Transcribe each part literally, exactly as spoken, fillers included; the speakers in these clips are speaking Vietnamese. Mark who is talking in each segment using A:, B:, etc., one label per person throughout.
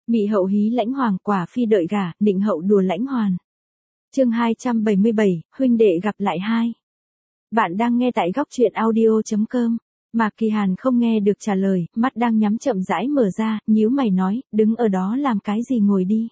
A: Mị hậu hí lãnh hoàng, quả phi đợi gả, định hậu đùa lãnh hoàn. Chương hai trăm bảy mươi bảy, huynh đệ gặp lại hai. Bạn đang nghe tại góc truyện audio chấm com. Mạc Kỳ Hàn không nghe được trả lời, mắt đang nhắm chậm rãi mở ra, nhíu mày nói, đứng ở đó làm cái gì, ngồi đi.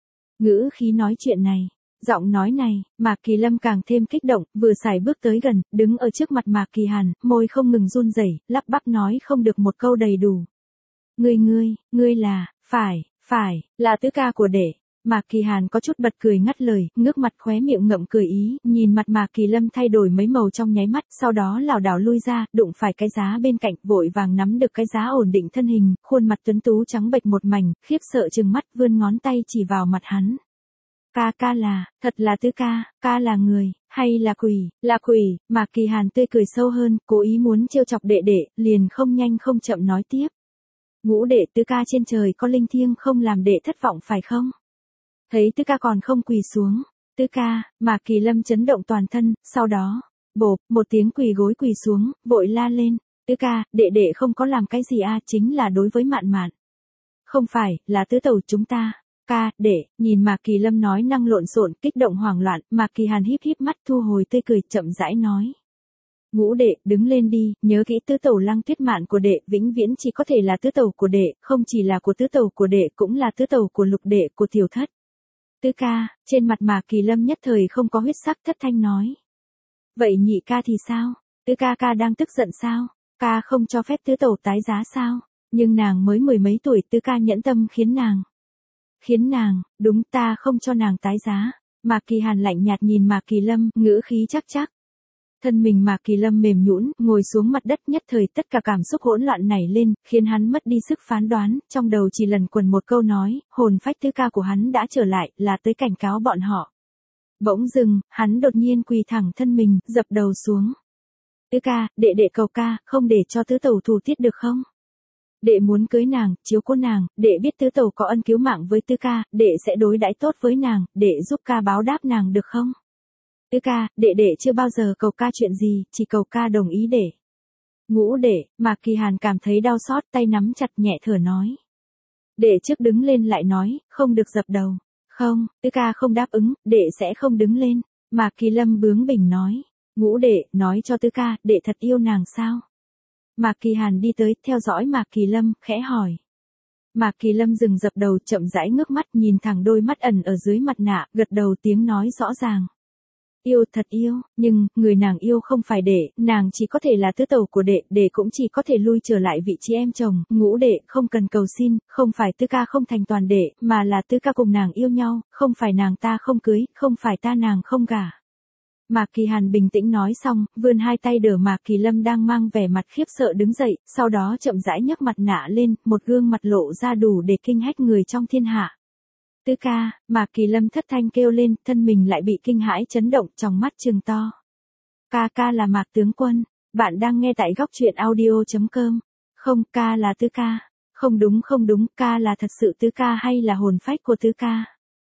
A: Ngữ khí nói chuyện này, giọng nói này, Mạc Kỳ Lâm càng thêm kích động, vừa xài bước tới gần, đứng ở trước mặt Mạc Kỳ Hàn, môi không ngừng run rẩy, lắp bắp nói không được một câu đầy đủ. Ngươi ngươi, ngươi là, phải, phải, là tứ ca của đệ. Mạc Kỳ Hàn có chút bật cười ngắt lời, ngước mặt khóe miệng ngậm cười ý, nhìn mặt Mạc Kỳ Lâm thay đổi mấy màu trong nháy mắt, sau đó lảo đảo lui ra, đụng phải cái giá bên cạnh, vội vàng nắm được cái giá ổn định thân hình, khuôn mặt tuấn tú trắng bệch một mảnh, khiếp sợ trừng mắt, vươn ngón tay chỉ vào mặt hắn. Ca ca là, thật là tứ ca, ca là người, hay là quỷ, là quỷ. Mạc Kỳ Hàn tươi cười sâu hơn, cố ý muốn trêu chọc đệ đệ, liền không nhanh không chậm nói tiếp. Ngũ đệ, tứ ca trên trời có linh thiêng, không làm đệ thất vọng phải không? Thấy tứ ca còn không quỳ xuống. Tứ ca, Mạc Kỳ Lâm chấn động toàn thân, sau đó, bộp, một tiếng quỳ gối quỳ xuống, vội la lên. Tứ ca, đệ đệ không có làm cái gì à, chính là đối với Mạn Mạn. Không phải, là tứ tẩu chúng ta. Ca, đệ, nhìn Mạc Kỳ Lâm nói năng lộn xộn, kích động hoảng loạn, Mạc Kỳ Hàn híp híp mắt thu hồi tươi cười, chậm rãi nói. Ngũ đệ, đứng lên đi, nhớ kỹ tứ tẩu Lăng Tuyết Mạn của đệ, vĩnh viễn chỉ có thể là tứ tẩu của đệ, không chỉ là của tứ tẩu của đệ, cũng là tứ tẩu của lục đệ, của tiểu thất. Tứ ca, trên mặt Mạc Kỳ Lâm nhất thời không có huyết sắc, thất thanh nói. Vậy nhị ca thì sao? Tứ ca ca đang tức giận sao? Ca không cho phép tứ tẩu tái giá sao? Nhưng nàng mới mười mấy tuổi, tứ ca nhẫn tâm khiến nàng. Khiến nàng, đúng, ta không cho nàng tái giá. Mạc Kỳ Hàn lạnh nhạt nhìn Mạc Kỳ Lâm, ngữ khí chắc chắc. Thân mình Mạc Kỳ Lâm mềm nhũn, ngồi xuống mặt đất, nhất thời tất cả cảm xúc hỗn loạn nảy lên, khiến hắn mất đi sức phán đoán, trong đầu chỉ lần quần một câu nói, hồn phách tứ ca của hắn đã trở lại, là tới cảnh cáo bọn họ. Bỗng dưng, hắn đột nhiên quỳ thẳng thân mình, dập đầu xuống. Tứ ca, đệ đệ cầu ca, không để cho tứ tẩu thù tiết được không? Đệ muốn cưới nàng, chiếu cố nàng, đệ biết tứ tẩu có ân cứu mạng với tứ ca, đệ sẽ đối đãi tốt với nàng, đệ giúp ca báo đáp nàng được không? Tứ ca, đệ đệ chưa bao giờ cầu ca chuyện gì, chỉ cầu ca đồng ý để. Ngũ đệ, Mạc Kỳ Hàn cảm thấy đau xót, tay nắm chặt nhẹ thở nói. Đệ trước đứng lên lại nói, không được dập đầu. Không, tứ ca không đáp ứng, đệ sẽ không đứng lên. Mạc Kỳ Lâm bướng bỉnh nói. Ngũ đệ, nói cho tứ ca, đệ thật yêu nàng sao? Mạc Kỳ Hàn đi tới, theo dõi Mạc Kỳ Lâm, khẽ hỏi. Mạc Kỳ Lâm dừng dập đầu, chậm rãi ngước mắt, nhìn thẳng đôi mắt ẩn ở dưới mặt nạ, gật đầu tiếng nói rõ ràng. Yêu, thật yêu, nhưng, người nàng yêu không phải đệ, nàng chỉ có thể là tứ tẩu của đệ, đệ cũng chỉ có thể lui trở lại vị trí em chồng, ngũ đệ, không cần cầu xin, không phải tứ ca không thành toàn đệ, mà là tứ ca cùng nàng yêu nhau, không phải nàng ta không cưới, không phải ta nàng không gả. Mạc Kỳ Hàn bình tĩnh nói xong, vươn hai tay đỡ Mạc Kỳ Lâm đang mang vẻ mặt khiếp sợ đứng dậy, sau đó chậm rãi nhấc mặt nạ lên, một gương mặt lộ ra đủ để kinh hách người trong thiên hạ. Tứ ca, Mạc Kỳ Lâm thất thanh kêu lên, thân mình lại bị kinh hãi chấn động, trong mắt trừng to. Ca ca là Mạc tướng quân, bạn đang nghe tại góc truyện audio chấm com. Không, ca là tứ ca. Không đúng không đúng, ca là thật sự tứ ca hay là hồn phách của tứ ca?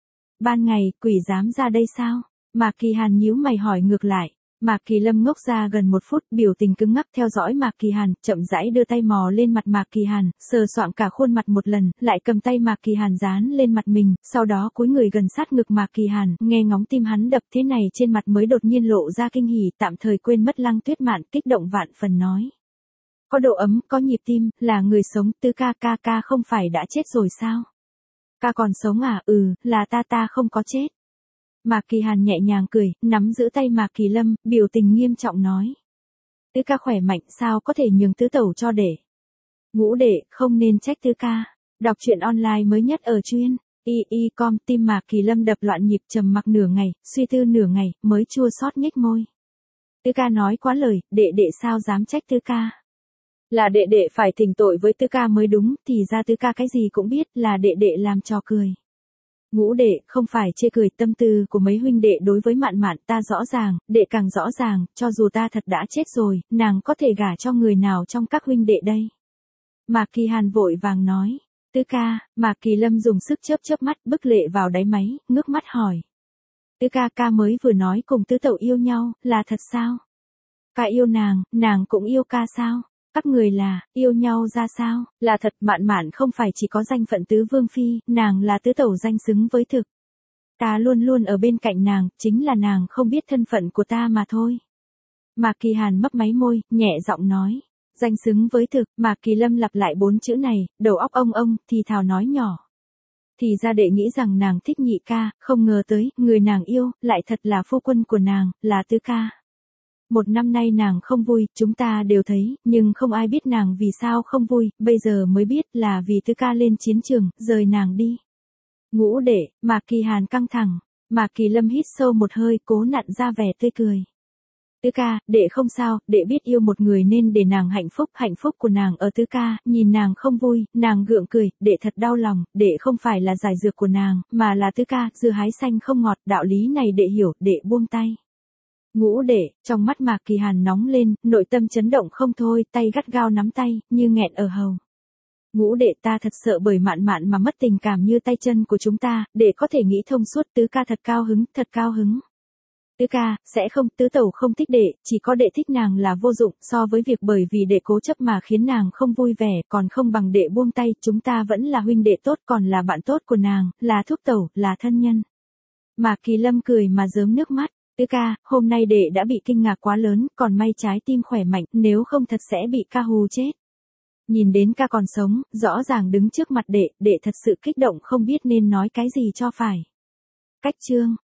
A: Ban ngày, quỷ dám ra đây sao? Mạc Kỳ Hàn nhíu mày hỏi ngược lại. Mạc Kỳ Lâm ngốc ra gần một phút, biểu tình cứng ngắc theo dõi Mạc Kỳ Hàn, chậm rãi đưa tay mò lên mặt Mạc Kỳ Hàn, sờ soạng cả khuôn mặt một lần, lại cầm tay Mạc Kỳ Hàn dán lên mặt mình, sau đó cúi người gần sát ngực Mạc Kỳ Hàn, nghe ngóng tim hắn đập thế này trên mặt mới đột nhiên lộ ra kinh hỉ, tạm thời quên mất Lăng Tuyết Mạn, kích động vạn phần nói. Có độ ấm, có nhịp tim, là người sống, tứ ca ca ca không phải đã chết rồi sao? Ca còn sống à? Ừ, là ta ta không có chết. Mạc Kỳ Hàn nhẹ nhàng cười, nắm giữ tay Mạc Kỳ Lâm, biểu tình nghiêm trọng nói. Tứ ca khỏe mạnh sao có thể nhường tứ tẩu cho đệ. Ngũ đệ, không nên trách tứ ca. Đọc truyện online mới nhất ở chuyên. Y Y com, tim Mạc Kỳ Lâm đập loạn nhịp, trầm mặc nửa ngày, suy tư nửa ngày, mới chua xót nhếch môi. Tứ ca nói quá lời, đệ đệ sao dám trách tứ ca. Là đệ đệ phải thỉnh tội với tứ ca mới đúng, thì ra tứ ca cái gì cũng biết, là đệ đệ làm trò cười. Ngũ đệ, không phải chê cười, tâm tư của mấy huynh đệ đối với Mạn Mạn ta rõ ràng, đệ càng rõ ràng, cho dù ta thật đã chết rồi, nàng có thể gả cho người nào trong các huynh đệ đây? Mạc Kỳ Hàn vội vàng nói. Tứ ca, Mạc Kỳ Lâm dùng sức chớp chớp mắt, bức lệ vào đáy máy, ngước mắt hỏi. Tứ ca ca mới vừa nói cùng tứ tẩu yêu nhau, là thật sao? Ca yêu nàng, nàng cũng yêu ca sao? Các người là, yêu nhau ra sao? Là thật, Mạn Mạn không phải chỉ có danh phận tứ vương phi, nàng là tứ tẩu danh xứng với thực. Ta luôn luôn ở bên cạnh nàng, chính là nàng không biết thân phận của ta mà thôi. Mạc Kỳ Hàn mấp máy môi, nhẹ giọng nói. Danh xứng với thực, Mạc Kỳ Lâm lặp lại bốn chữ này, đầu óc ông ông, thì thào nói nhỏ. Thì ra đệ nghĩ rằng nàng thích nhị ca, không ngờ tới, người nàng yêu, lại thật là phu quân của nàng, là tứ ca. Một năm nay nàng không vui, chúng ta đều thấy, nhưng không ai biết nàng vì sao không vui, bây giờ mới biết là vì tứ ca lên chiến trường, rời nàng đi. Ngũ đệ, Mạc Kỳ Hàn căng thẳng, Mạc Kỳ Lâm hít sâu một hơi, cố nặn ra vẻ tươi cười. Tứ ca, đệ không sao, đệ biết yêu một người nên để nàng hạnh phúc, hạnh phúc của nàng ở tứ ca, nhìn nàng không vui, nàng gượng cười, đệ thật đau lòng, đệ không phải là giải dược của nàng, mà là tứ ca, dưa hái xanh không ngọt, đạo lý này đệ hiểu, đệ buông tay. Ngũ đệ, trong mắt Mạc Kỳ Hàn nóng lên, nội tâm chấn động không thôi, tay gắt gao nắm tay, như nghẹn ở hầu. Ngũ đệ, ta thật sợ bởi Mạn Mạn mà mất tình cảm như tay chân của chúng ta, đệ có thể nghĩ thông suốt, tứ ca thật cao hứng, thật cao hứng. Tứ ca, sẽ không, tứ tẩu không thích đệ, chỉ có đệ thích nàng là vô dụng, so với việc bởi vì đệ cố chấp mà khiến nàng không vui vẻ, còn không bằng đệ buông tay, chúng ta vẫn là huynh đệ tốt, còn là bạn tốt của nàng, là thúc tẩu, là thân nhân. Mạc Kỳ Lâm cười mà rớm nước mắt. Tứ ca, hôm nay đệ đã bị kinh ngạc quá lớn, còn may trái tim khỏe mạnh, nếu không thật sẽ bị ca hù chết. Nhìn đến ca còn sống, rõ ràng đứng trước mặt đệ, đệ thật sự kích động không biết nên nói cái gì cho phải. Cách chương